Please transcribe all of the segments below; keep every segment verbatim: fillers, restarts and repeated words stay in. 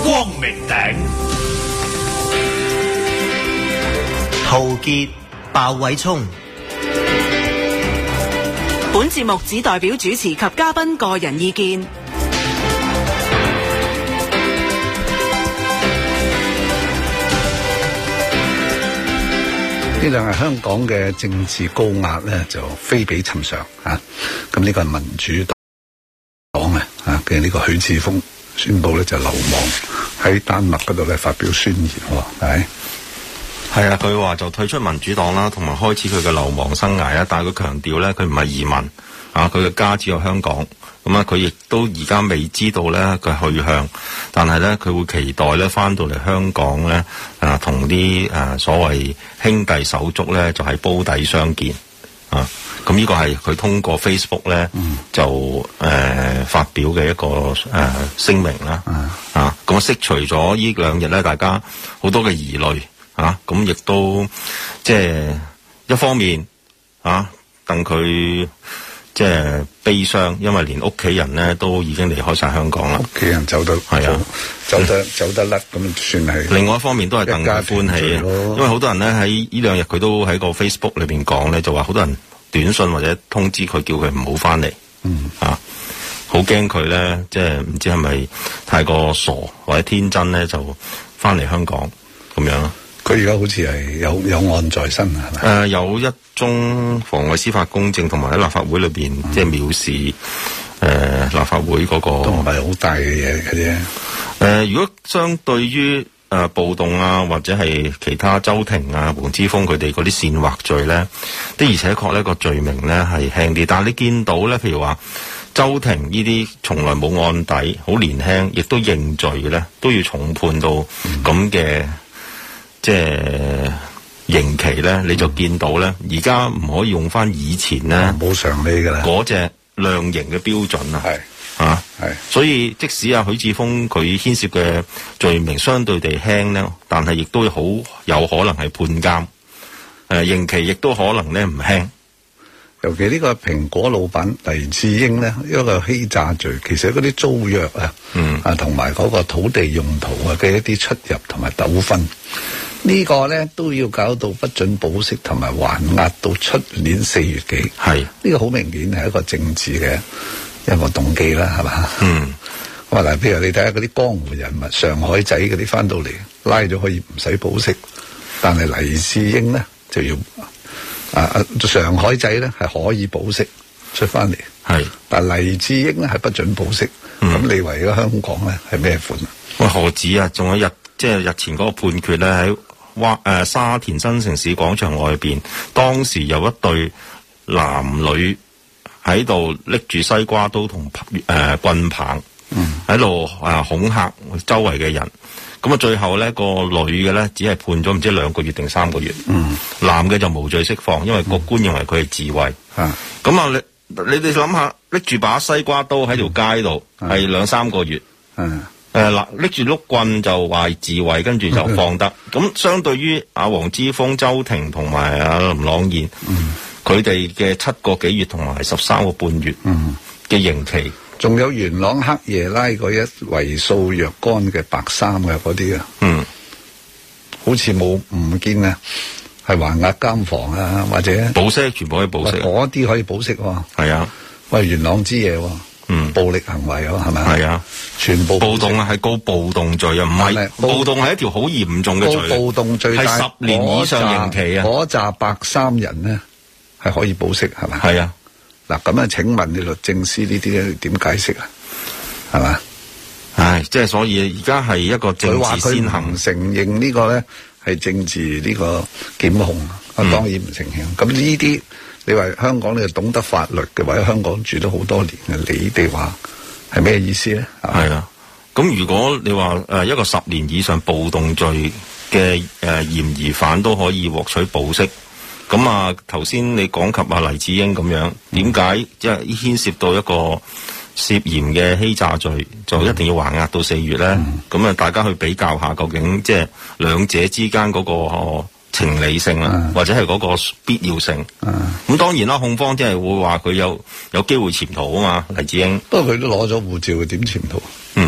光明頂。 陶傑、鮑偉聰。 本節目只代表主持及嘉賓個人意見。呢兩日香港嘅政治高壓咧，就非比尋常啊！咁呢個係民主黨啊啊嘅呢個許智峰宣布咧就流亡喺丹麥嗰度咧發表宣言，係係啊，佢話就退出民主黨啦，同埋開始佢嘅流亡生涯啊。但係佢強調咧，佢唔係移民啊，佢嘅家只有香港。咁啊，佢亦都而家未知道咧佢去向，但係咧佢會期待咧翻到嚟香港咧啊，同啲誒所謂兄弟手足咧就喺煲底相見啊。咁呢個係佢通過 Facebook 咧、嗯、就誒、呃、發表嘅一個誒聲、呃、明啦。嗯、啊，咁釋除咗呢兩日咧大家好多嘅疑慮。啊，咁亦都即係一方面啊，等佢即係悲傷，因為連屋企人咧都已經離開晒香港啦。屋企人走得係啊，走得、嗯、走得甩，咁算係。另外一方面都係戥佢歡喜，因為好多人咧喺呢兩日佢都喺個 Facebook 裏邊講咧，就話好多人短信或者通知佢，叫佢唔好翻嚟。嗯啊，好驚佢咧，即係唔知係咪太過傻或者天真咧，就翻嚟香港咁樣咯。佢而家好似係有有案在身係咪？誒、呃，有一宗妨礙司法公正，同埋喺立法會裏邊、嗯、即係藐視誒、呃、立法會嗰、那個都唔係好大嘅嘢嘅啫。誒、呃，如果相對於誒、呃、暴動啊，或者係其他周庭啊、黃之鋒佢哋嗰啲煽惑罪咧，的而且確呢個罪名咧係輕啲。但係你見到咧，譬如話周庭呢啲從來冇案底，好年輕，亦都認罪嘅咧，都要重判到咁嘅。嗯即係刑期咧，你就見到咧，而家唔可以用翻以前咧冇常理噶啦，嗰隻量刑嘅標準啊，係啊，係，所以即使啊許智峰佢牽涉嘅罪名相對地輕咧，但係亦都好有可能係判監，誒、呃、刑期亦都可能咧唔輕。尤其呢個蘋果老闆黎智英咧，一個欺詐罪，其實嗰啲租約啊，嗯啊同埋嗰個土地用途啊嘅一啲出入同埋糾紛。呢個咧都要搞到不准保釋同埋還押到出年四月幾，係呢個好明顯係一個政治嘅一個動機啦，係嘛？嗯，咁啊嗱，譬如你睇下嗰啲江湖人物，上海仔嗰啲翻到嚟拉咗可以唔使保釋，但係黎智英咧就要啊啊上海仔咧係可以保釋出翻嚟，係，但係黎智英咧係不准保釋，咁、嗯、你為咗香港咧係咩款啊？喂，何止啊？仲有日即係日前嗰個判決咧喺。哇！誒沙田新城市廣場外邊，當時有一對男女喺度拎住西瓜刀同誒、呃、棍棒，喺度誒恐嚇周圍嘅人。咁啊，最後咧個女嘅咧只係判咗唔知兩個月定三個月，嗯、男嘅就無罪釋放，因為個官認為佢係自衛。咁啊，你你哋諗下，拎住把西瓜刀喺條街度係兩三個月。嗯誒，嗱，拎住碌棍就話自衛，跟住就放得。咁相對於阿黃之鋒、周庭同埋阿林朗彥，佢哋嘅七個幾月同埋十三個半月嘅刑期，仲、嗯、有元朗黑夜拉嗰一為數若干嘅白衫嘅嗰啲啊，嗯，好似冇唔見啊，係還押監房啊，或者保釋，全部可以保釋，嗰啲可以保釋喎。係啊，喂，元朗之夜喎。嗯，暴力行為啊，係咪？係啊，全部暴動啊，係告暴動罪啊，唔係暴動係一條好嚴重嘅罪，暴動罪係十年以上刑期啊。嗰紮白衫人呢係可以保釋，係咪？係啊。嗱咁啊，請問你律政司呢啲咧點解釋啊？係嘛？唉，即係所以而家係一個政治先行，承認呢個咧係政治呢個檢控，我、嗯、當然唔承認。咁呢啲。你話香港你就懂得法律嘅，或者香港住咗好多年嘅，你哋話係咩意思咧？係啊，咁如果你話誒一個十年以上暴動罪嘅誒嫌疑犯都可以獲取保釋，咁啊頭先你講及啊黎智英咁樣，點解即係牽涉到一個涉嫌嘅欺詐罪，就一定要還押到四月咧？咁、嗯、啊大家去比較下，究竟即係兩者之間嗰、嗰個情理性啦、啊，或者係嗰個必要性。咁、啊、當然啦，控方即係會話佢有有機會潛逃啊嘛，黎智英。不過佢都攞咗護照，點潛逃？嗯，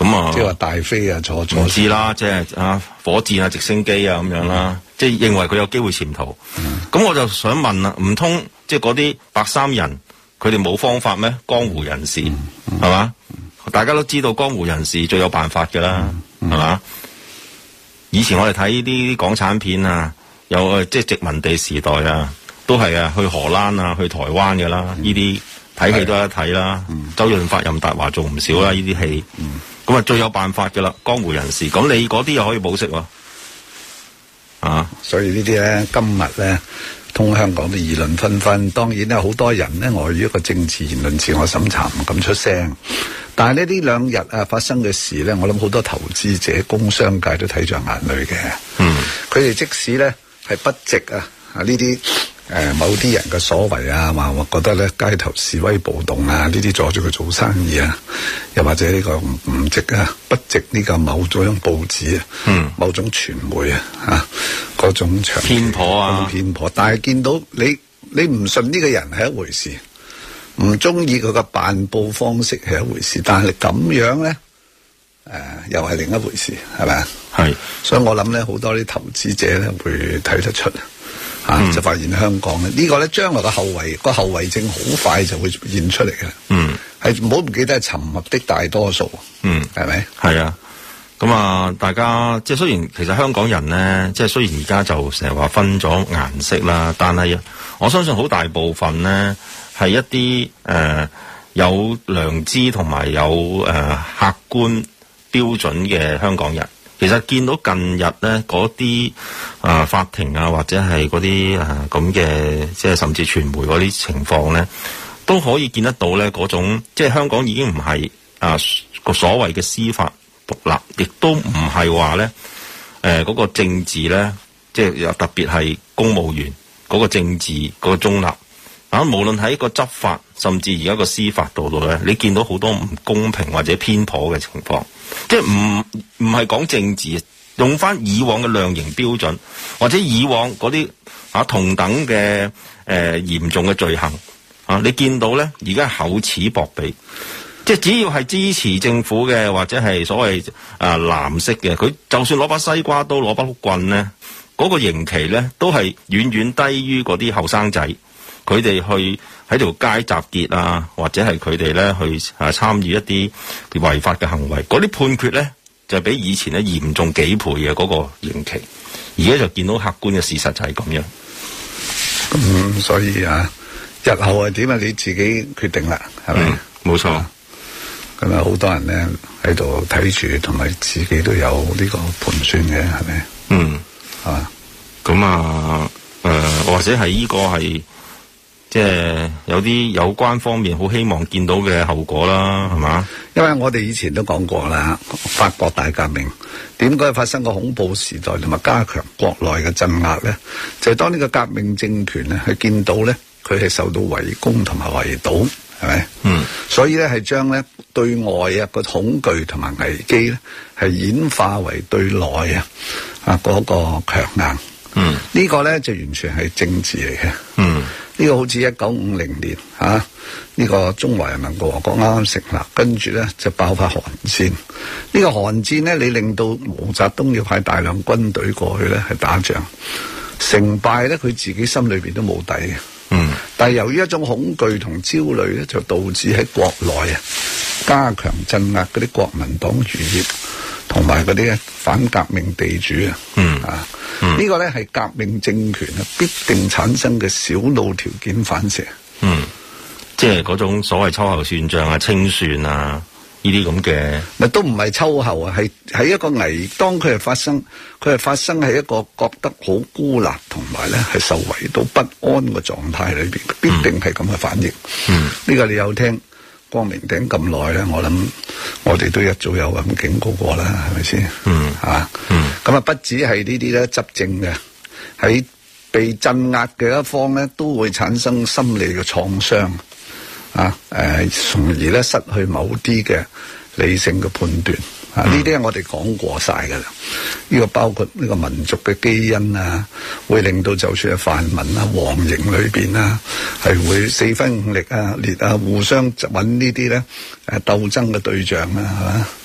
咁啊， 即係話大飛啊，坐坐唔知啦，即係啊火箭啊、直升機啊咁樣啦，嗯、即係認為佢有機會潛逃。咁、嗯、我就想問啦，唔通即係嗰啲白衫人佢哋冇方法咩？江湖人士係嘛、嗯嗯嗯？大家都知道江湖人士最有辦法㗎啦，係、嗯、嘛、嗯？以前我哋睇啲港產片啊，有即係殖民地時代啊，都係啊去荷蘭啊、去台灣㗎啦，呢啲睇戲都有得睇啦。周潤發、任達華做唔少啦，呢啲戲。咁啊最有辦法㗎啦，江湖人士。咁你嗰啲又可以保釋喎，啊！ 所以呢啲咧，今日咧，通香港都議論紛紛。當然咧，好多人咧礙於一個政治言論自我審查唔敢出聲。但係呢呢兩日啊發生嘅事咧，我諗好多投資者、工商界都睇在眼裏嘅。嗯，佢哋即使咧係不值啊啊呢啲誒某啲人嘅所為啊，話我覺得咧街頭示威暴動啊呢啲阻住佢做生意啊，又或者呢個唔唔值啊不值呢個某種報紙啊，嗯，某種傳媒啊啊嗰種長偏頗啊偏頗，但係見到你你唔信呢個人係一回事。唔中意佢嘅辦報方式係一回事，但係咁樣咧，誒、呃、又係另一回事，係咪啊？係，所以我諗咧，好多啲投資者咧會睇得出，啊、嗯，就發現香港咧呢、呢個咧將來嘅後遺個後遺症好快就會現出嚟嘅。嗯，係唔好唔記得係沉默的大多數。嗯，係咪？ 係啊，咁啊，大家即係雖然其實香港人咧，即係雖然而家就成日話分咗顏色啦，但係我相信好大部分咧。係一啲誒、呃、有良知同埋有誒、呃、客觀標準嘅香港人，其實見到近日咧嗰啲啊法庭啊或者係嗰啲啊咁嘅，即係甚至傳媒嗰啲情況咧，都可以見得到咧嗰種，即係香港已經唔係啊個所謂嘅司法獨立，亦都唔係話咧誒嗰個政治咧，即係又特別係公務員嗰個政治嗰個中立。啊！無論喺個執法，甚至而家個司法度度咧，你見到好多唔公平或者偏頗嘅情況，即係唔唔係講政治，用翻以往嘅量刑標準，或者以往嗰啲啊同等嘅誒、呃、嚴重嘅罪行啊，你見到咧而家厚此薄彼，即係只要係支持政府嘅，或者係所謂啊藍色嘅，佢就算攞把西瓜刀、攞把碌棍咧，嗰、嗰個刑期咧都係遠遠低於嗰啲後生仔。佢哋去喺條街集結啊，或者係佢哋咧去啊參與一啲違法嘅行為，嗰啲判決咧就比以前咧嚴重幾倍嘅嗰個刑期。而家就見到客觀嘅事實就係咁樣。 咁、嗯、所以啊，日後係點啊？你自己決定啦，係咪？ 冇、嗯、錯。 咁啊，好多人咧喺度睇住，同埋自己都有呢個盤算嘅，係咪？ 嗯， 係嘛？ 咁啊，誒、呃，或者係呢個係。即係有啲有關方面好希望見到嘅後果啦，係嘛？ 因為我哋以前都講過啦，法國大革命點解發生個恐怖時代，同埋加強國內嘅鎮壓咧？就係、是、當呢個革命政權咧，係見到咧，佢係受到圍攻同埋圍堵，係咪？嗯。所以咧，係將咧對外啊個恐懼同埋危機咧，係演化為對內啊啊嗰個強硬。嗯。這個、呢個咧就完全係政治嚟嘅。嗯。呢、這個好似一九五零年嚇，呢、啊這個中華人民共和國啱啱成立，跟住咧就爆發韓戰。呢、這個韓戰咧，你令到毛澤東要派大量軍隊過去咧，係打仗，成敗咧佢自己心裏邊都冇底嘅。嗯，但係由於一種恐懼同焦慮咧，就導致喺國內啊加強鎮壓嗰啲國民黨餘孽同埋嗰啲反革命地主啊。嗯啊。嗯，呢個咧係革命政權啊必定產生嘅小腦條件反射。嗯， 即係嗰種所謂秋後算賬啊、清算啊呢啲咁嘅， 咪都唔係秋後啊，係喺一個危，當佢係發生，佢係發生喺一個覺得好孤立同埋咧係受圍到不安嘅狀態裏邊，必定係咁嘅反應。嗯，呢個你有聽光明頂咁耐咧，我諗我哋都一早有咁警告過啦，係咪先？嗯，啊，嗯，咁啊，不止係呢啲咧執政嘅，喺被鎮壓嘅一方咧，都會產生心理嘅創傷，啊，誒、呃，從而咧失去某啲嘅理性嘅判斷。啊！呢啲係我哋講過晒噶啦，呢個包括呢個民族嘅基因啊，會令到就算係泛民啊、黃營裏邊啊，係會四分五力啊、列啊，互相揾呢啲咧誒鬥爭嘅對象啊，係嘛？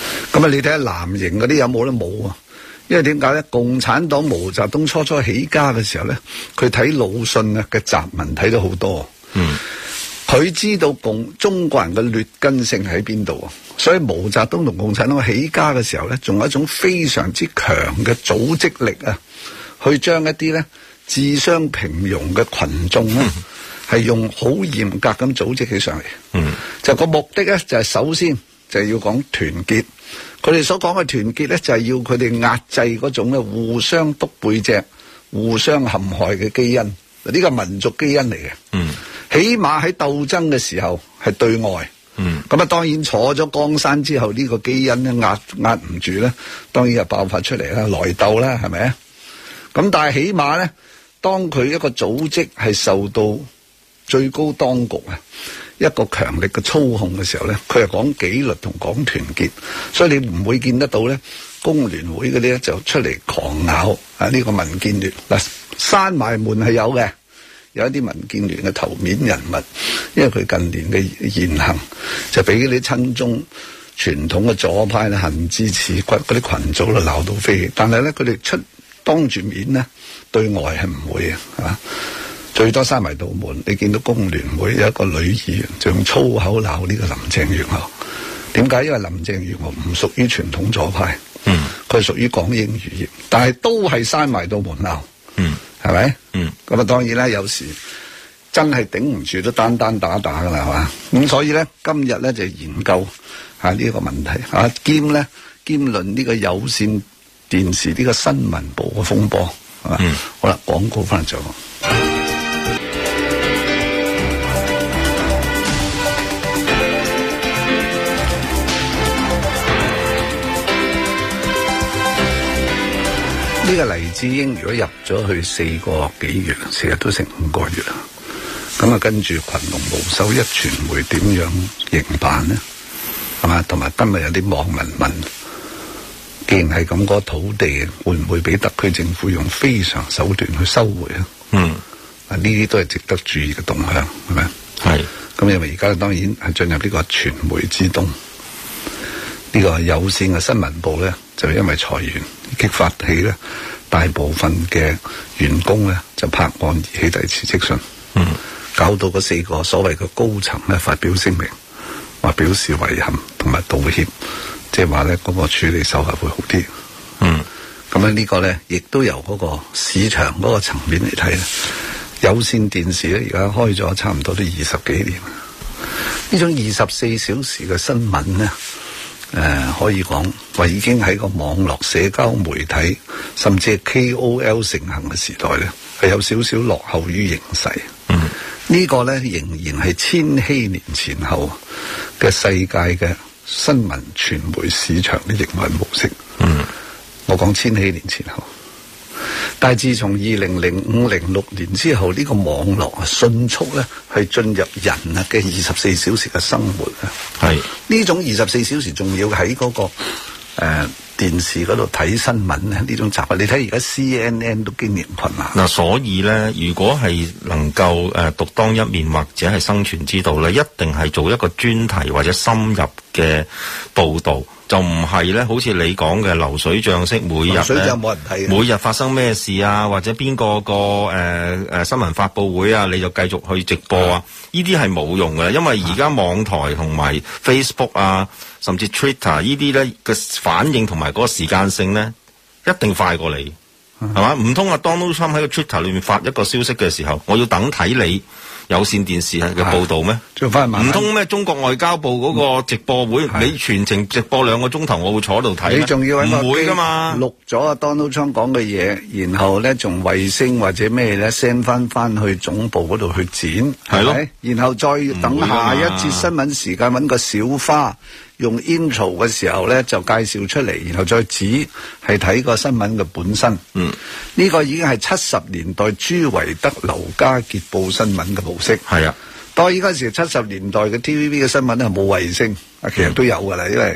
咁啊，你睇下藍營嗰啲有冇咧？冇啊！因為點解咧？共產黨毛澤東初初起家嘅時候咧，佢睇魯迅啊嘅雜文睇咗好多。嗯，佢知道共中國人嘅劣根性喺邊度啊，所以毛澤東同共產黨起家嘅時候咧，仲有一種非常之強嘅組織力啊，去將一啲咧智商平庸嘅群眾咧，係、嗯、用好嚴格咁組織起上嚟。嗯，就個目的咧就係、是、首先就係要講團結。佢哋所講嘅團結咧，就係要佢哋壓制嗰種咧互相篤背脊、互相陷害嘅基因，呢個民族基因嚟嘅。嗯，起碼喺鬥爭嘅時候係對外。嗯，咁啊，當然坐咗江山之後，呢、呢個基因咧壓壓唔住咧，當然就爆發出嚟啦，內鬥啦，係咪啊？咁但係起碼咧，當佢一個組織係受到最高當局啊一個強力嘅操控嘅時候咧，佢係講紀律同講團結，所以你唔會見得到咧工聯會嗰啲咧就出嚟狂咬啊呢個民建聯嗱，閂埋門係有嘅，有一啲民建聯嘅頭面人物，因為佢近年嘅言行就俾啲親中傳統嘅左派咧恨之刺骨，嗰啲群組就鬧到飛起，但係咧佢哋出當住面咧對外係唔會嘅，係嘛？最多閂埋道門，你見到工聯會有一個女議員就用粗口鬧呢個林鄭月娥。點解？因為林鄭月娥唔屬於傳統左派，嗯，佢係屬於港英餘孽，但係都係閂埋道門鬧，嗯，係咪？嗯，咁啊，當然啦，有時真係頂唔住都單單打打噶啦，係嘛？咁所以咧，今日咧就研究下呢個問題，啊，兼咧兼論呢個有線電視呢個新聞部嘅風波，係嘛？嗯，好啦，廣告翻嚟再講。呢個黎智英如果入咗去四個幾月，成日都成五個月啦。咁啊，跟住群龍無首一傳媒點樣營辦呢？係嘛？同埋今日有啲網民問，既然係咁，嗰個土地會唔會俾特區政府用非常手段去收回啊？嗯，啊呢啲都係值得注意嘅動向，係咪？係。咁因為而家當然係進入呢個傳媒之冬。呢個有線嘅新聞部咧，就因為裁員激發起咧，大部分嘅員工咧就拍案而起遞辭職信，嗯，搞到嗰四個所謂嘅高層咧發表聲明，話表示遺憾同埋道歉，即係話咧嗰個處理手法會好啲，嗯，咁咧呢個咧亦都由嗰個市場嗰個層面嚟睇咧，有線電視咧而家開咗差唔多都二十幾年，呢種二十四小時嘅新聞咧。誒、呃，可以講話已經喺個網絡社交媒體，甚至係 K O L 盛行嘅時代咧，係有少少落後於形勢。嗯，這個、呢個咧仍然係千禧年前後嘅世界嘅新聞傳媒市場嘅營運模式。嗯，我講千禧年前後。但係自從二零零五零六年之後，呢、這個網絡啊迅速咧係進入人啊嘅二十四小時嘅生活啊。係呢種二十四小時仲要喺嗰、那個誒、呃、電視嗰度睇新聞咧，呢種習慣你睇而家 C N N 都經營困難。嗱，所以咧，如果係能夠誒獨當一面或者係生存之道咧，一定係做一個專題或者深入嘅報導。就唔係咧，好似你講嘅流水賬式，每日咧，每日發生咩事啊，或者邊個個誒誒新聞發佈會啊，你就繼續去直播啊，呢啲係冇用嘅，因為而家網台同埋 Facebook 啊，甚至 Twitter 呢啲咧嘅反應同埋嗰個時間性咧，一定快過你，係嘛？唔通啊 Donald Trump 喺個 Twitter 裏面發一個消息嘅時候，我要等睇你有線電視嘅報導咩？唔通咩中國外交部嗰個直播會，你全程直播兩個鐘頭，我會坐喺度睇？你仲要喺唔會㗎嘛？錄咗阿 Donald Trump 講嘅嘢，然後咧從衛星或者咩咧 send 翻翻去總部嗰度去剪，係咯？然後再等下一節新聞時間揾個小花。用 intro 嘅時候咧就介紹出嚟，然後再指係睇個新聞嘅本身。嗯，呢個已經係七十年代朱維德、劉家傑報新聞嘅模式。係啊，當然嗰時七十年代嘅 T V B 嘅新聞咧冇衛星，啊其實都有噶啦，因為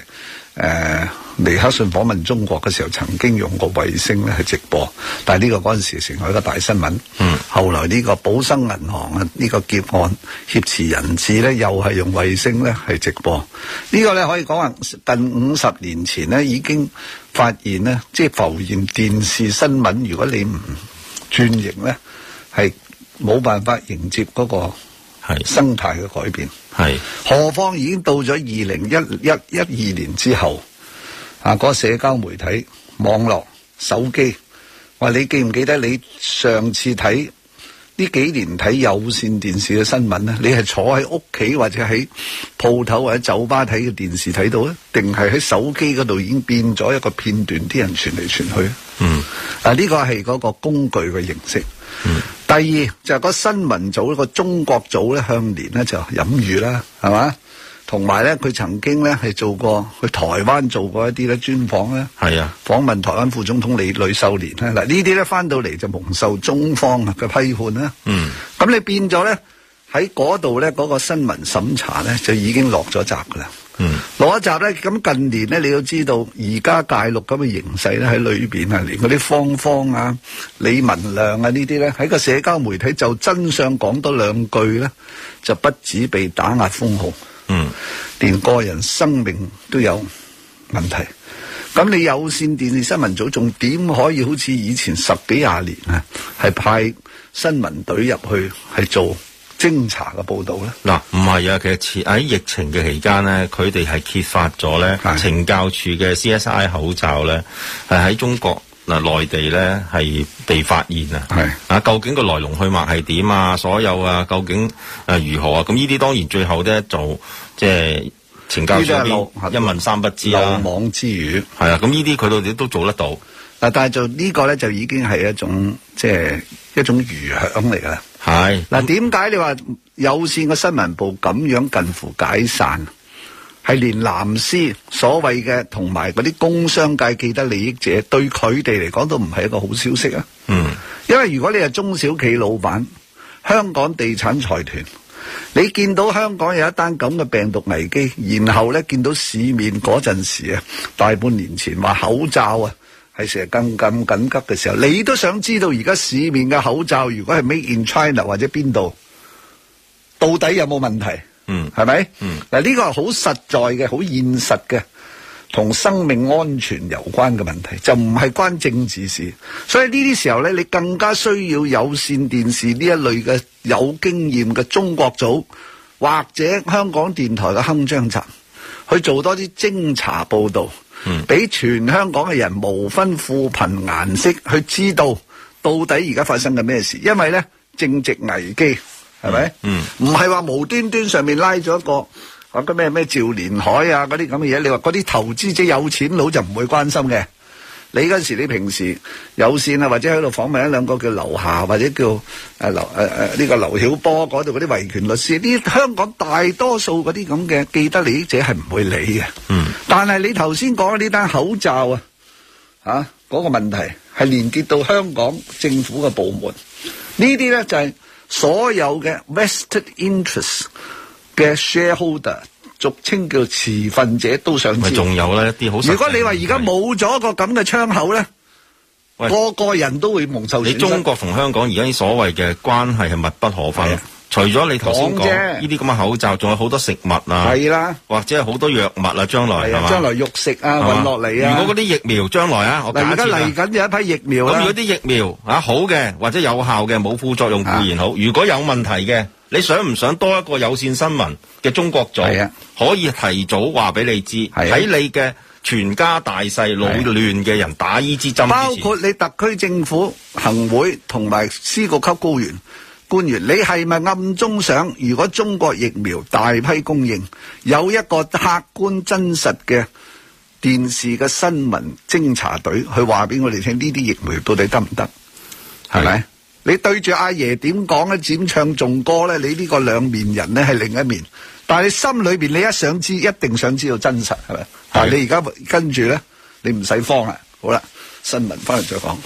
誒尼克遜訪問中國嘅時候，曾經用過衛星咧去直播，但係呢個嗰陣時成為一個大新聞。嗯，後來呢個寶生銀行啊，呢個劫案挾持人質咧，又係用衛星咧係直播。呢個咧可以講話近五十年前咧已經發現咧，即係浮現電視新聞，如果你唔轉型咧，係冇辦法迎接嗰個係生態嘅改變。係，何況已經到咗二零一一一二年之後，啊，嗰個社交媒體、網絡、手機，話你記唔記得你上次睇呢幾年睇有線電視嘅新聞咧？你係坐喺屋企或者喺鋪頭或者酒吧睇嘅電視睇到咧，定係喺手機嗰度已經變咗一個片段，啲人傳嚟傳去？嗯，啊，呢個係嗰個工具嘅形式。嗯，第二就係個新聞組，個中國組咧向年咧就飲喻啦，係嘛？同埋咧佢曾經咧係做過去台灣做過一啲咧專訪咧，係啊，訪問台灣副總統李呂秀蓮咧，嗱呢啲咧翻到嚟就蒙受中方嘅批判啦。嗯，咁你變咗咧喺嗰度咧嗰個新聞審查咧就已經落咗閘噶啦。嗯，落一集咧，咁近年咧，你要知道而家大陸咁嘅形勢咧喺裏邊啊，連嗰啲方方啊、李文亮啊呢啲咧，喺個社交媒體就真相講多兩句咧，就不止被打壓封號，嗯，連個人生命都有問題。咁你有線電視新聞組仲點可以好似以前十幾廿年啊，係派新聞隊入去係做偵查嘅報導咧？ 嗱，唔係啊，其實喺疫情嘅期間咧，佢哋係揭發咗咧，懲教處嘅 C S I 口罩咧，係喺中國嗱內地咧係被發現啊。係啊，究竟個來龍去脈係點啊？所有啊，究竟誒如何啊？咁呢啲當然最後咧就即係懲教處一問三不知啦， 漏網之魚。 係啊，咁呢啲佢哋都做得到。 嗱，但係就呢個咧就已經係一種即係一種餘響嚟㗎啦。係嗱，點解你話有線嘅新聞部咁樣近乎解散？係連藍絲所謂嘅同埋嗰啲工商界既得利益者，對佢哋嚟講都唔係一個好消息啊！嗯，因為如果你係中小企老闆，香港地產財團，你見到香港有一單咁嘅病毒危機，然後咧見到市面嗰陣時啊，大半年前話口罩啊係成日咁咁緊急嘅時候，你都想知道而家市面嘅口罩如果係 made in China 或者邊度，到底有冇問題？嗯，係咪？嗯，嗱呢個係好實在嘅、好現實嘅，同生命安全有關嘅問題，就唔係關政治事。所以呢啲時候咧，你更加需要有線電視呢一類嘅有經驗嘅中國組，或者香港電台嘅鏗鏘集，去做多啲偵查報導，嗯，俾全香港嘅人無分富貧顏色去知道到底而家發生緊咩事。因為咧正值危機。係咪？嗯，唔係話無端端上面拉咗一個嗰個咩咩趙連海啊嗰啲咁嘅嘢，你話嗰啲投資者有錢佬就唔會關心嘅。你嗰時你平時有線啊，或者喺度訪問一兩個叫劉霞或者叫誒劉誒誒呢個劉曉波嗰度嗰啲維權律師，啲香港大多數嗰啲咁嘅既得利益者係唔會理嘅。嗯，但係你頭先講嘅呢單口罩啊，吓、啊、嗰、嗰個問題係連結到香港政府嘅部門，呢啲咧就係、是。所有嘅 vested interest 嘅 shareholder， 俗稱叫持份者都想知。 仲有咧一啲好。 如果你話而家冇咗個咁嘅窗口咧，個個人都會蒙受損失。 你中國同香港而家啲所謂嘅關係係密不可分。除咗你頭先講呢啲咁嘅口罩，仲有好多食物啊，係啦，或者係好多藥物啊，將來係嘛？ 將來肉食啊，運落嚟啊。 如果嗰啲疫苗將來啊，我假設而家嚟緊有一批疫苗啦。 咁如果啲疫苗啊好嘅，或者有效嘅，冇副作用固然好。如果有問題嘅，你想唔想多一個有線新聞嘅中國組，可以提早話俾你知，喺你嘅全家大細腦亂嘅人打呢支針， 包括你特區政府行會同埋司局級高員。官員，你係咪暗中想，如果中國疫苗大批供應，有一個客觀真實嘅電視嘅新聞偵查隊去話俾我哋聽，呢啲疫苗到底得唔得？係咪？你對住阿爺點講咧？點唱頌歌咧？你呢個兩面人咧係另一面，但係你心裏邊你一想知，一定想知道真實，係咪？但係你而家跟住咧，你唔使慌啦。好啦，新聞翻嚟再講。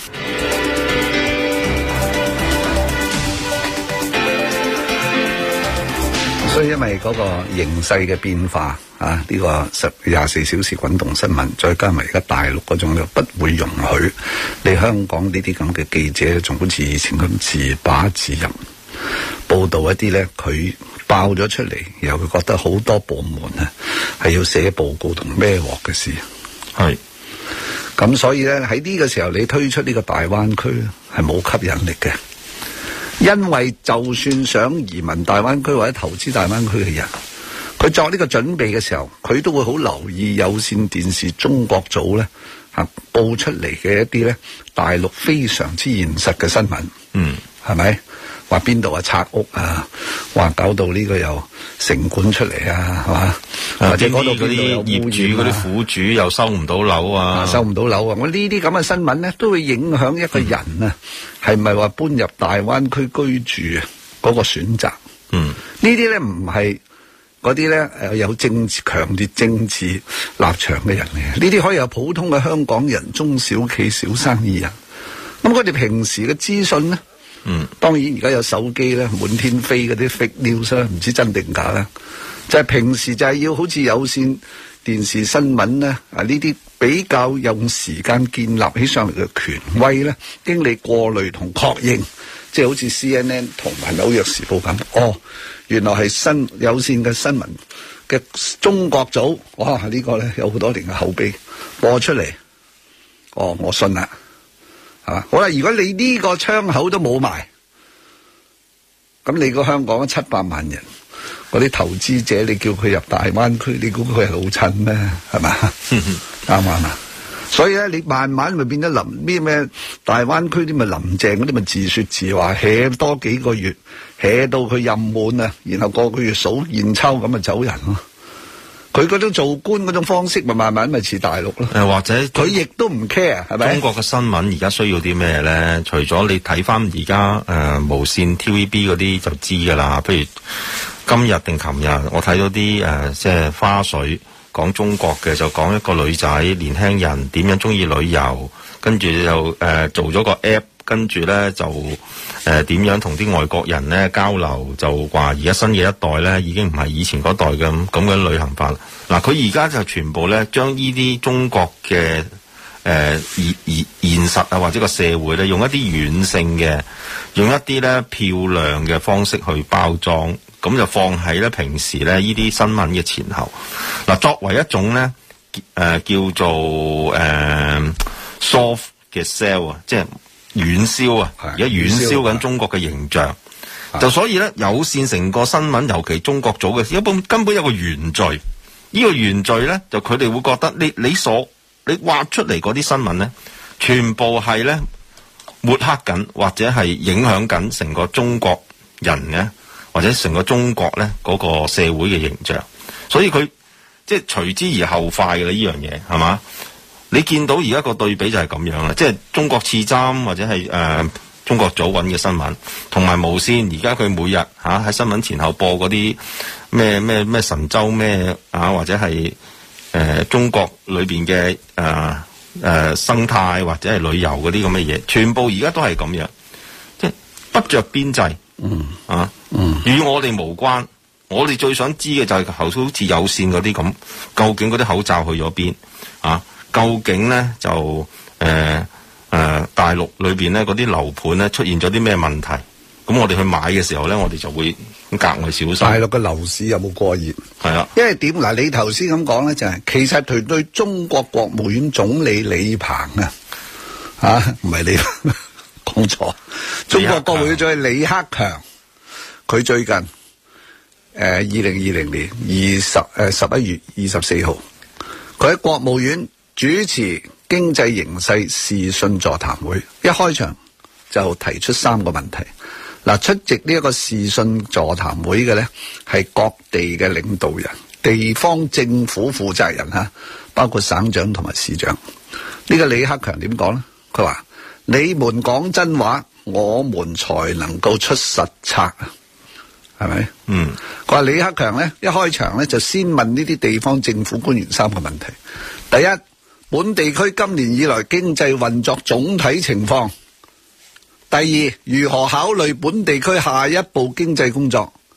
所以因為嗰個形勢嘅變化啊， 啊呢、這個十廿四小時滾動新聞，再加埋而家大陸嗰種咧，不會容許你香港呢啲咁嘅記者，仲好似以前咁自把自入報導一啲咧，佢爆咗出嚟，然後佢覺得好多部門咧係要寫報告同孭鑊嘅事， 係咁所以咧喺呢個時候你推出呢個大灣區係冇吸引力嘅，因為就算想移民大灣區或者投資大灣區嘅人，佢作呢個準備嘅時候，佢都會好留意有線電視中國組咧嚇報出嚟嘅一啲咧大陸非常之現實嘅新聞， 嗯， 係咪？話邊度啊拆屋啊，話搞到呢個又城管出嚟啊，係嘛？或者嗰度嗰啲業主嗰啲苦主又收唔到樓啊， 收唔到樓啊！我呢啲咁嘅新聞咧，都會影響一個人啊，係咪話搬入大灣區居住啊嗰個選擇？ 嗯， 呢啲咧唔係嗰啲咧誒有政治強烈政治立場嘅人嚟嘅，呢啲可以有普通嘅香港人、中小企、小生意人。咁佢哋平時嘅資訊咧？ 嗯， 當然而家有手機咧，滿天飛嗰啲 fake news 啦，唔知真定假啦。就係、是、平時就係要好似有線電視新聞咧啊呢啲比較用時間建立起上嚟嘅權威咧，經歷過濾同確認，即係好似 C N N 同埋紐約時報咁。哦，原來係新有線嘅新聞嘅中國組，哇！這個、呢個咧有好多年嘅口碑播出嚟。哦，我信啦。係嘛？好啦，如果你呢個窗口都冇埋，咁你個香港七百萬人嗰啲投資者，你叫佢入大灣區，你估佢係老襯咩？係嘛？啱唔啱啊？所以咧，你慢慢咪變咗林咩咩大灣區啲咪林鄭嗰啲咪自說自話 hea 多幾個月 hea 到佢任滿啊，然後個個月數現鈔咁咪走人咯。佢嗰種做官嗰種方式，咪慢慢咪似大陸咯。 誒，或者佢亦都唔 care，係咪？ 中國嘅新聞而家需要啲咩咧？除咗你睇翻而家誒無線 T V B 嗰啲就知㗎啦。譬如今日定琴日，我睇到啲誒即係花絮講中國嘅，就講一個女仔年輕人點樣中意旅遊，跟住就誒、呃、做咗個 app。跟住咧就誒點、呃、樣同啲外國人咧交流，就話而家新嘅一代咧已經唔係以前嗰代嘅咁咁嘅旅行法啦。嗱，佢而家就全部咧將呢啲中國嘅誒現現現實啊，或者個社會咧，用一啲軟性嘅，用一啲咧漂亮嘅方式去包裝，咁就放喺咧平時咧呢啲新聞嘅前後。嗱，作為一種咧誒、呃、叫做誒、呃、soft 嘅 sell 啊，即係。軟銷啊，而家軟銷緊中國嘅形象，就所以咧有線成個新聞，尤其中國組嘅，一本根本有個原罪，呢、這個原罪咧就佢哋會覺得你你所你挖出嚟嗰啲新聞咧，全部係咧抹黑緊或者係影響緊成個中國人嘅，或者成個中國咧嗰個社會嘅形象，所以佢即係隨之而後快嘅呢樣嘢係嘛？你見到而家個對比就係咁樣啦，即係中國刺針或者係誒、呃、中國早揾嘅新聞，同埋無線而家佢每日嚇喺新聞前後播嗰啲咩咩咩神州咩啊，或者係誒、呃、中國裏邊嘅誒誒生態或者係旅遊嗰啲咁嘅嘢，全部而家都係咁樣，即係不着邊際，嗯啊，嗯，與我哋無關。我哋最想知嘅就係好似有線嗰啲咁，究竟嗰啲口罩去咗邊啊？究竟咧就誒誒、呃呃、大陸裏邊咧嗰啲樓盤咧出現咗啲咩問題？咁我哋去買嘅時候咧，我哋就會格外小心。大陸嘅樓市有冇過熱？係啊， 因為點嗱？你頭先咁講咧，就係、是、其實佢對中國國務院總理李鵬啊，嚇唔係李講錯，中國國務院總理李克強，佢最近誒二零二零年二十誒十一月二十四號，佢喺國務院主持經濟形勢視訊座談會，一開場就提出三個問題。嗱，出席呢一個視訊座談會嘅咧，係各地嘅領導人、地方政府負責人吓，包括省長同埋市長。呢個李克強點講咧？佢話：你們講真話，我們才能夠出實策，係咪？嗯。佢話李克強咧，一開場咧就先問呢啲地方政府官員三個問題。第一，本地區今年以來經濟運作總體情況。第二，如何考慮本地區下一步經濟工作？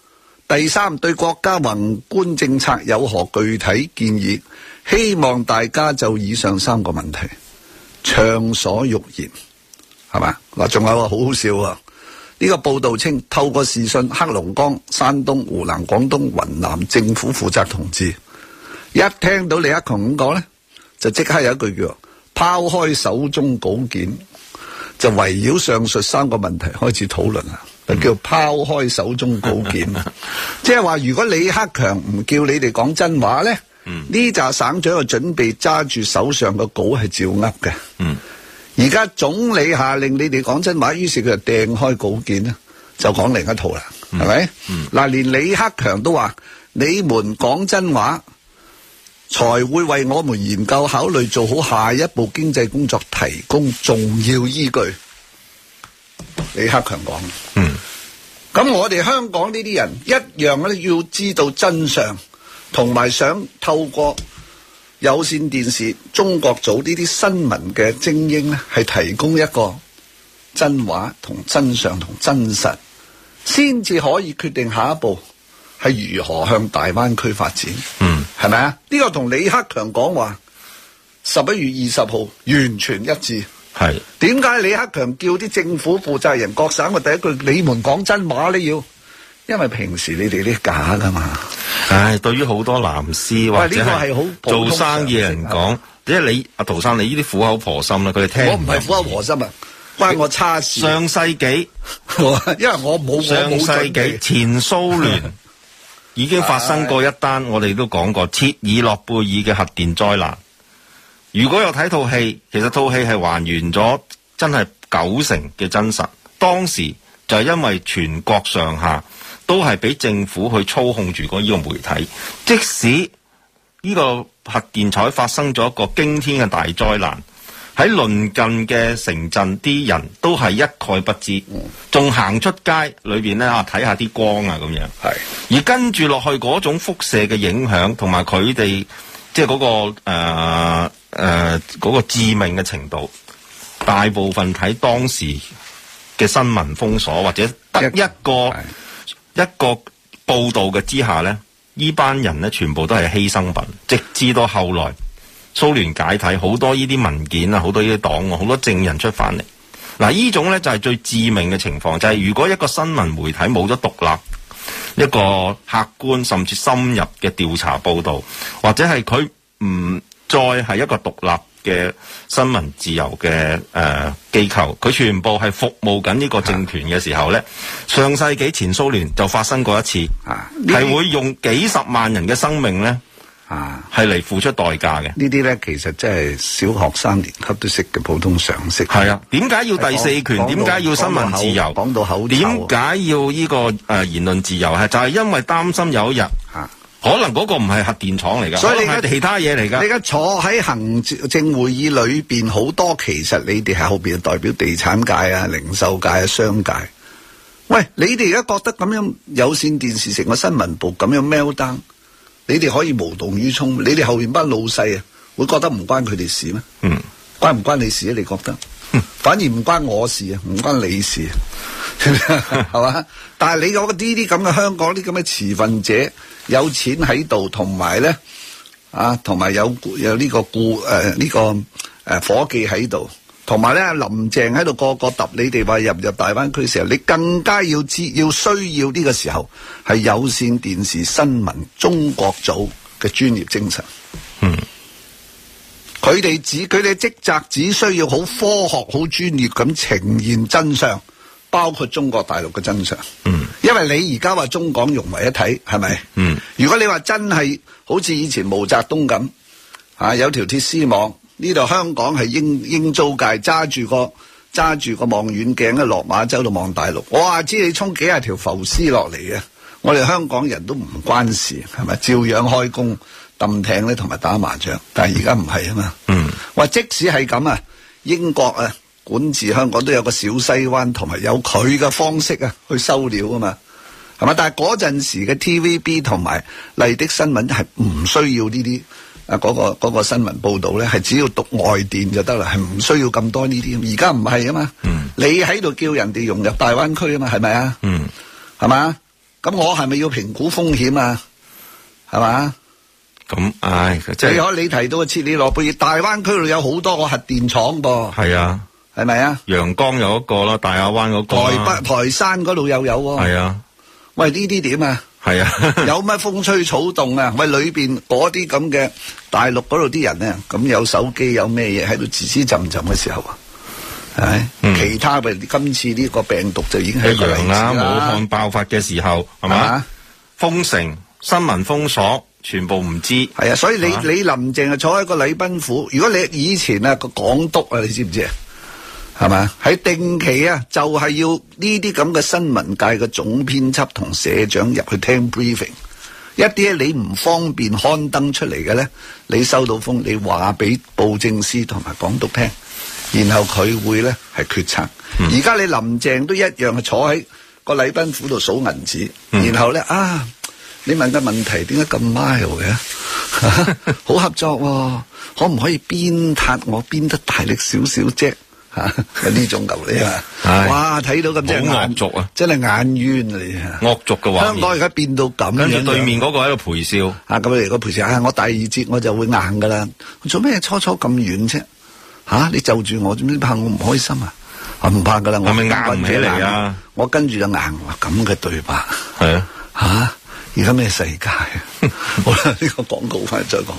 第三，對國家宏觀政策有何具體建議？希望大家就以上三個問題暢所欲言，係嘛？嗱，仲有啊，好好笑啊！呢、這個報道稱，透過視訊，黑龍江、山東、湖南、廣東、雲南政府負責同志，一聽到李克強咁講咧，就即刻有一句叫拋開手中稿件，就圍繞上述三個問題開始討論啊！嗯、叫拋開手中稿件，即係話如果李克強唔叫你哋講真話咧，呢紮、嗯、省長就準備揸住手上個稿係照噏嘅。而家、嗯、總理下令你哋講真話，於是佢就掟開稿件啦，就講另一套啦，係咪？嗱、嗯，連李克強都話：你們講真話，才會為我們研究考慮做好下一步經濟工作提供重要依據。李克強講。嗯。咁我哋香港呢啲人一樣咧，要知道真相，同埋想透過有線電視、中國組呢啲新聞嘅精英咧，係提供一個真話同真相同真實，先至可以決定下一步係如何向大灣區發展。嗯，係咪啊？呢個同李克強講話十一月二十號完全一致。係點解李克強叫啲政府負責人各省嘅第一句你們講真話呢？要因為平時你哋啲假噶嘛。 唉，對於好多藍絲或者係做生意人講，即係你阿陶生，你呢啲苦口婆心啦，佢哋聽。 我唔係苦口婆心啊，關我叉事。 上世紀， 因為我冇上世紀前蘇聯已經發生過一單，我哋都講過切爾諾貝爾嘅核電災難。如果有睇套戲，其實套戲係還原咗真係九成嘅真實。當時就係因為全國上下都係俾政府去操控住嗰呢個媒體，即使呢個核電廠發生咗一個驚天嘅大災難，喺鄰近嘅城鎮啲人都係一概不知，仲行出街裏邊咧啊睇下啲光啊咁樣。係而跟住落去嗰種輻射嘅影響，同埋佢哋即係嗰個誒。呃誒，嗰、呃那個致命嘅程度，大部分睇當時嘅新聞封鎖或者得一個一個報道嘅之下咧，呢班人咧全部都係犧牲品。直至到後來蘇聯解體，好多呢啲文件啊，好多呢啲檔案，好多證人出翻嚟。嗱，呢種咧就係、是、最致命嘅情況，就係、是、如果一個新聞媒體冇咗獨立、一個客觀甚至深入嘅調查報道，或者係佢唔再係一個獨立嘅新聞自由嘅誒機構，佢全部係服務緊呢個政權嘅時候咧，上世紀前蘇聯就發生過一次，係、啊、會用幾十萬人嘅生命咧，啊，係嚟付出代價嘅。 呢啲咧其實真係小學三年級都識嘅普通常識。 係啊，點解要第四權？點解要新聞自由？ 講到口， 點解要呢個誒言論自由？係就係、是、因為擔心有一日。啊可能嗰個唔係核電廠嚟噶，所以你係其他嘢嚟噶。 你而家坐喺行政會議裏邊，好多其實你哋係後邊代表地產界啊、零售界啊、商界。喂，你哋而家覺得咁樣有線電視成個新聞部咁樣 melt down，你哋可以無動於衷？你哋後邊班老細啊，會覺得唔關佢哋事咩？嗯，關唔關你事啊？你覺得？嗯、反而唔關我事啊，唔關你事啊，係嘛？但係你覺得呢啲咁嘅香港啲咁嘅持份者有錢喺度，同埋咧啊，同埋有有呢個顧誒呢個誒夥計喺度，同埋咧林鄭喺度個個揼你哋話入唔入大灣區嘅時候，你更加要知要需要呢個時候係有線電視新聞中國組嘅專業精神。嗯。佢哋只佢哋職責只需要好科學、好專業咁呈現真相，包括中國大陸嘅真相。嗯，因為你而家話中港融為一體，係咪？嗯，如果你話真係好似以前毛澤東咁，啊有條鐵絲網，呢度香港係英英租界，揸住個揸住個望遠鏡喺落馬洲度望大陸，我話知你衝幾廿條浮絲落嚟嘅，我哋香港人都唔關事，係咪？照樣開工。揼艇咧，同埋打麻將，但係而家唔係啊嘛。嗯，話即使係咁啊，英國啊管治香港都有個小西灣，同埋有佢嘅方式啊去收料啊嘛，係嘛？但係嗰陣時嘅 T V B 同埋麗的新聞係唔需要呢啲啊嗰個嗰個新聞報導咧，係只要讀外電就得啦，係唔需要咁多呢啲。而家唔係啊嘛。嗯，你喺度叫人哋融入大灣區啊嘛，係咪啊？嗯，係嘛？ 咁我係咪要評估風險啊？係嘛？ 咁唉，即係你可你提到嘅切爾諾貝爾大灣區度有好多個核電廠噃。 係啊， 係咪啊？ 陽江有一個啦，大亞灣嗰個。 台北台山嗰度又有喎。 係啊。 喂，呢啲點啊？ 係啊。 有乜風吹草動啊？喂，裏邊嗰啲咁嘅大陸嗰度啲人咧，咁有手機有咩嘢喺度吱吱浸浸嘅時候啊？係、嗯，其他嘅今次呢個病毒就已經係一樣啦。 武漢爆發嘅時候係嘛？封城、新聞封鎖，全部唔知。係啊，所以你你林鄭係坐喺個禮賓府，如果你以前啊個港督啊，你知唔知啊？係嘛？喺定期啊，就係、是、要呢啲咁嘅新聞界嘅總編輯同社長入去聽 briefing， 一啲你唔方便刊登出嚟嘅咧，你收到風，你話俾布政司同埋港督聽。然後佢會咧係決策，而、嗯、家你林鄭都一樣係坐喺個禮賓府度數銀紙、嗯，然後咧啊，你問嘅問題點解咁 mild 嘅？好合作、哦，可唔可以鞭撻我鞭得大力少少啫？吓、啊，呢種牛你啊，哇，睇到咁真係惡俗啊，真係眼冤啊你！惡俗嘅話，香港而家變到咁樣，跟住對面嗰個喺度陪笑，啊咁嚟個陪笑，啊我第二節我就會硬噶啦，做咩初初咁遠啫？吓、啊！你就住我，做咩怕我唔開心啊？我唔怕噶啦，我咪硬唔起嚟啊！我跟住就硬話咁嘅對白，係啊！吓！而家咩世界啊？好啦，呢、這個廣告翻嚟再講。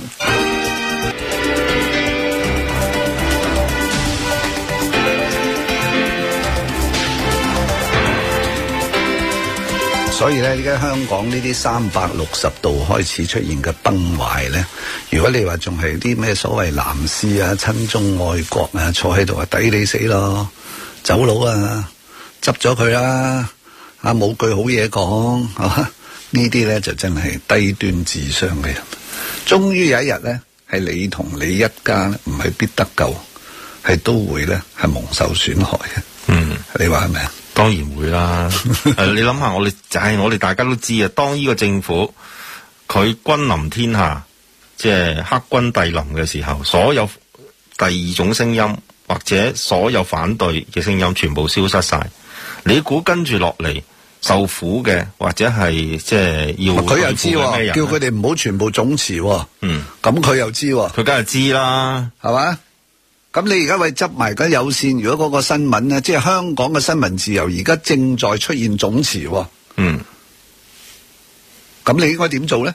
所以咧，而家香港呢啲三百六十度開始出現嘅崩壞咧，如果你話仲係啲咩所謂藍絲啊、親中愛國啊，坐喺度啊，抵你死咯，走佬啊，執咗佢啦，啊冇句好嘢講，啊呢啲咧就真係低端智商嘅人。終於有一日咧，係你同你一家唔係必得救，係都會咧係蒙受損害嘅。嗯，你話係咪啊？當然會啦，誒，你諗下，我哋就係我哋大家都知啊。當呢個政府佢君臨天下，即係黑軍帝臨嘅時候，所有第二種聲音或者所有反對嘅聲音全部消失晒。你估跟住落嚟受苦嘅，或者係即係要佢又知，叫佢哋唔好全部總辭。嗯，咁佢又知，佢梗係知啦，係嘛？咁你而家為執埋緊有線，如果嗰個新聞咧，即係香港嘅新聞自由，而家正在出現總辭。嗯，咁你應該點做咧？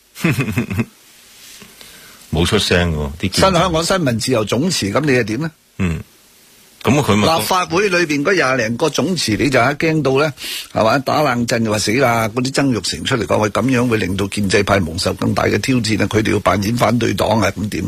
冇出聲喎，啲新香港新聞自由總辭，咁你又點咧？嗯，咁佢咪立法會裏邊嗰廿零個總辭，你就一驚到咧，係嘛？打冷震就話死啦！嗰啲曾鈺成出嚟講，喂，咁樣會令到建制派蒙受更大嘅挑戰啊！佢哋要扮演反對黨啊，咁點？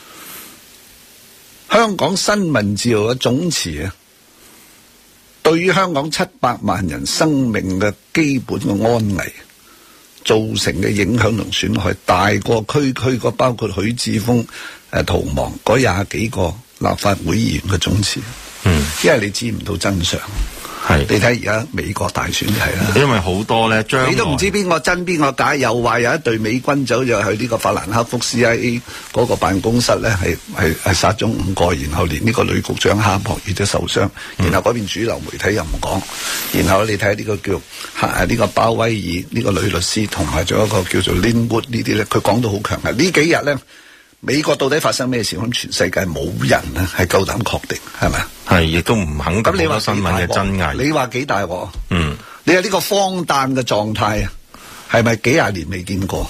香港新聞自由嘅總辭啊，對於香港七百萬人生命嘅基本嘅安危造成嘅影響同損害，大過區區個包括許智峰誒逃亡嗰廿幾個立法會議員嘅總辭。嗯，因為你知唔到真相。係，你睇而家美國大選就係啦，因為好多咧，將你都唔知邊個真邊個假，又話有一隊美軍走咗去呢個法蘭克福 C I A 嗰個辦公室咧，係係係殺咗五個，然後連呢個女局長哈珀亦都受傷，然後嗰邊主流媒體又唔講，然後你睇呢個叫哈呢、呢個鮑威爾呢、呢個女律師，同埋仲有一個叫做 Lin Wood 呢啲咧，佢講到好強嘅。呢幾日咧，美國到底發生咩事？我諗全世界冇人啊係夠膽確定，係咪啊？係，亦都唔肯定好多新聞嘅真偽。你話幾大鑊？嗯，你話呢個荒誕嘅狀態啊，係咪幾廿年未見過？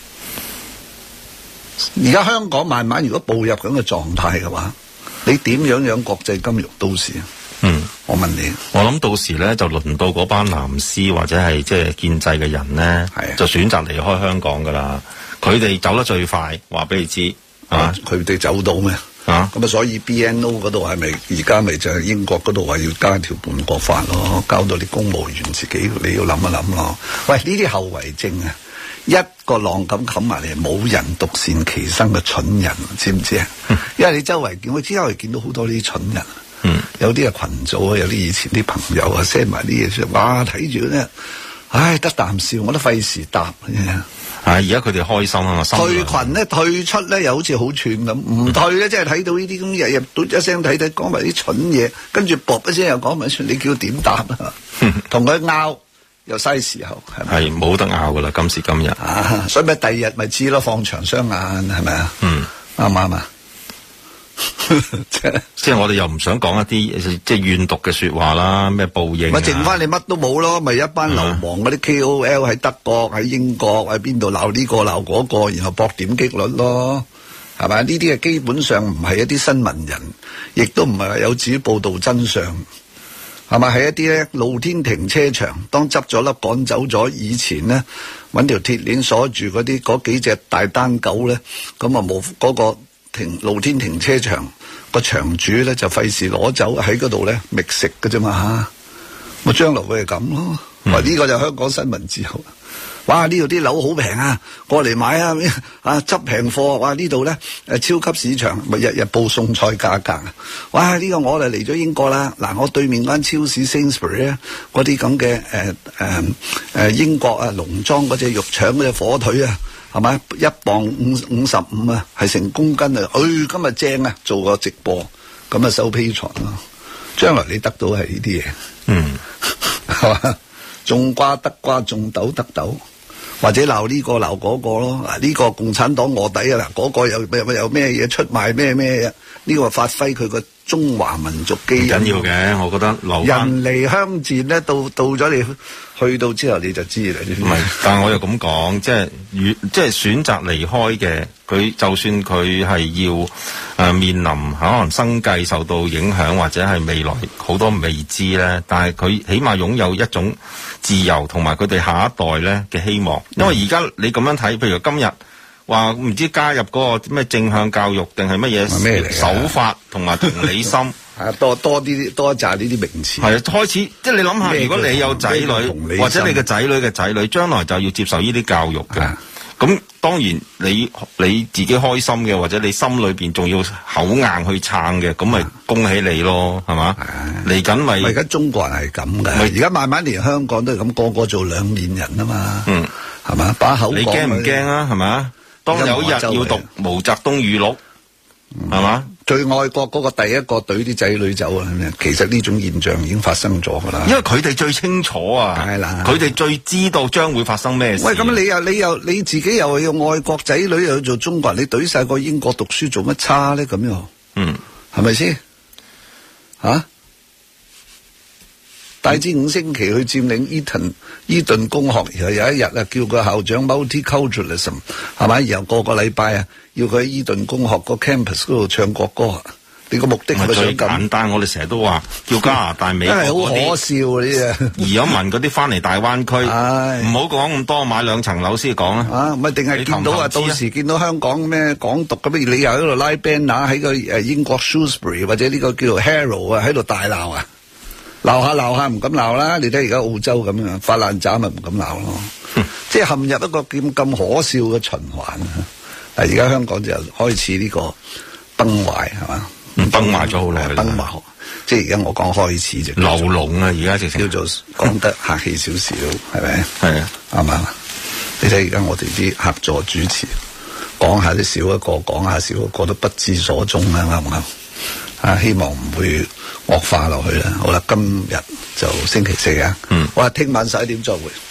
而家香港慢慢如果步入咁嘅狀態嘅話，你點樣樣國際金融都市啊？嗯，我問你，我諗到時咧就輪到嗰班藍絲或者係即係建制嘅人咧，就選擇離開香港噶啦。佢哋走得最快，話俾你知啊！佢哋走到咩？啊！咁啊，所以 B N O 嗰度係咪而家咪就係英國嗰度話要加條叛國法咯？交到啲公務員自己你要諗一諗咯。喂，呢啲後遺症啊，一個浪咁冚埋嚟，冇人獨善其身嘅蠢人，知唔知啊？嗯、因為你周圍見，我之後見到好多呢啲蠢人。嗯，有啲係群組啊，有啲以前啲朋友啊 send 埋啲嘢出嚟，哇！睇住咧，唉，得啖笑，我都費事答。啊！而家佢哋開心啊嘛，退群咧，退出咧，又好似好串咁，唔退咧，即係睇到呢啲咁日日嘟一聲睇睇，講埋啲蠢嘢，跟住卜一聲又講埋出，你叫點答啊？同佢拗又嘥時候，係咪？係冇得拗噶啦，今時今日。 啊，所以咪第二日咪知咯，放長雙眼係咪啊？ 嗯， 啱唔啱啊？ 即係我哋又唔想講一啲即係怨毒嘅說話啦，咩報應、啊？ 咪剩翻你乜都冇咯，咪一班流氓嗰啲 K O L 喺德國、喺英國、喺邊度鬧呢個鬧嗰個，然後博點擊率咯，係咪？呢啲係基本上唔係一啲新聞人，亦都唔係有自己報道真相，係咪？係一啲咧露天停車場，當執咗粒趕走咗，以前咧搵條鐵鏈鎖住嗰啲嗰幾隻大單狗咧，咁啊冇嗰個。停露天停車場個場主咧就費事攞走喺嗰度咧覓食嘅啫嘛吓，咪將來會係咁咯。話、嗯、呢、這個就香港新聞自由。哇！呢度啲樓好平啊，過嚟買啊！啊，執平貨。哇！呢度咧誒超級市場，咪日日報餸菜價格啊！哇！呢、這個我就嚟咗英國啦。嗱，我對面間超市 Sainsbury 咧，嗰啲咁嘅誒誒誒英國啊農莊嗰隻肉腸嗰隻火腿啊。係咪一磅五五十五啊？係成公斤啊！哎，今日正啊！做個直播咁啊，收 Patreon咯。將來你得到係呢啲嘢， 嗯， 係嘛？種瓜得瓜，種豆得豆，或者鬧呢個鬧嗰個咯。嗱，呢個共產黨臥底啊！嗱，嗰個有有有咩嘢出賣咩咩嘢？呢個發揮佢個中華民族基因。 緊要嘅，我覺得留人離鄉賤咧，到到咗你去到之後你就知啦。 唔係，但係我又咁講，即係與即係選擇離開嘅，佢就算佢係要誒、呃、面臨可能生計受到影響，或者係未來好多未知咧，但係佢起碼擁有一種自由同埋佢哋下一代咧嘅希望。因為而家你咁樣睇，譬如今日。話唔知加入嗰個咩正向教育定係乜嘢守法同埋同理心， 係多多啲多一紮呢啲名詞。 係開始，即係你諗下，如果你有仔女或者你嘅仔女嘅仔女，將來就要接受呢啲教育嘅。咁當然你你自己開心嘅，或者你心裏邊仲要口硬去撐嘅，咁咪恭喜你咯，係嘛？嚟緊咪而家中國人係咁嘅，而家慢慢連香港都係咁，個個做兩面人啊嘛。 嗯， 係嘛？把口你驚唔驚啊？係嘛？當有一日要讀毛澤東語錄，係嘛？ 最愛國嗰個第一個懟啲仔女走啊！其實呢種現象已經發生咗噶啦。 因為佢哋最清楚啊， 係啦， 佢哋最知道將會發生咩事。 喂，咁你又你又你自己又要愛國仔女又要做中國人，你懟晒個英國讀書做乜差咧？咁樣， 嗯， 係咪先？吓、啊？大致五星期去佔領伊頓伊頓公學，然後有一日啊，叫個校長 multiculturalism 係咪？然後個個禮拜啊，要佢喺伊頓公學個 campus 嗰度唱國歌。你個目的係咪想咁？最簡單，我哋成日都話叫加拿大、美國嗰啲， 真係好可笑呢啲移咗民嗰啲翻嚟大灣區，唔好講咁多，買兩層樓先講啦。 啊，唔係定係見到啊？到時見到香港咩港獨咁，你又喺度拉 banner 喺個誒英國 Shrewsbury 或者呢個叫做 Harrow 啊，喺度大鬧啊！鬧下鬧下唔敢鬧啦，你睇而家澳洲咁樣發爛渣咪唔敢鬧咯，即係陷入一個咁咁可笑嘅循環啊！但係而家香港就開始呢個崩壞係嘛， 崩壞咗好耐， 崩壞即係而家我講開始就流籠啊！而家就叫做講得客氣少少，係咪？ 係啊， 啱嘛？你睇而家我哋啲客座主持講下啲少一個，講下少一個都不知所蹤啦，啱唔啱？啊，希望唔會惡化落去啦。好啦，今日就星期四啊。 嗯， 我話聽晚十一點再會。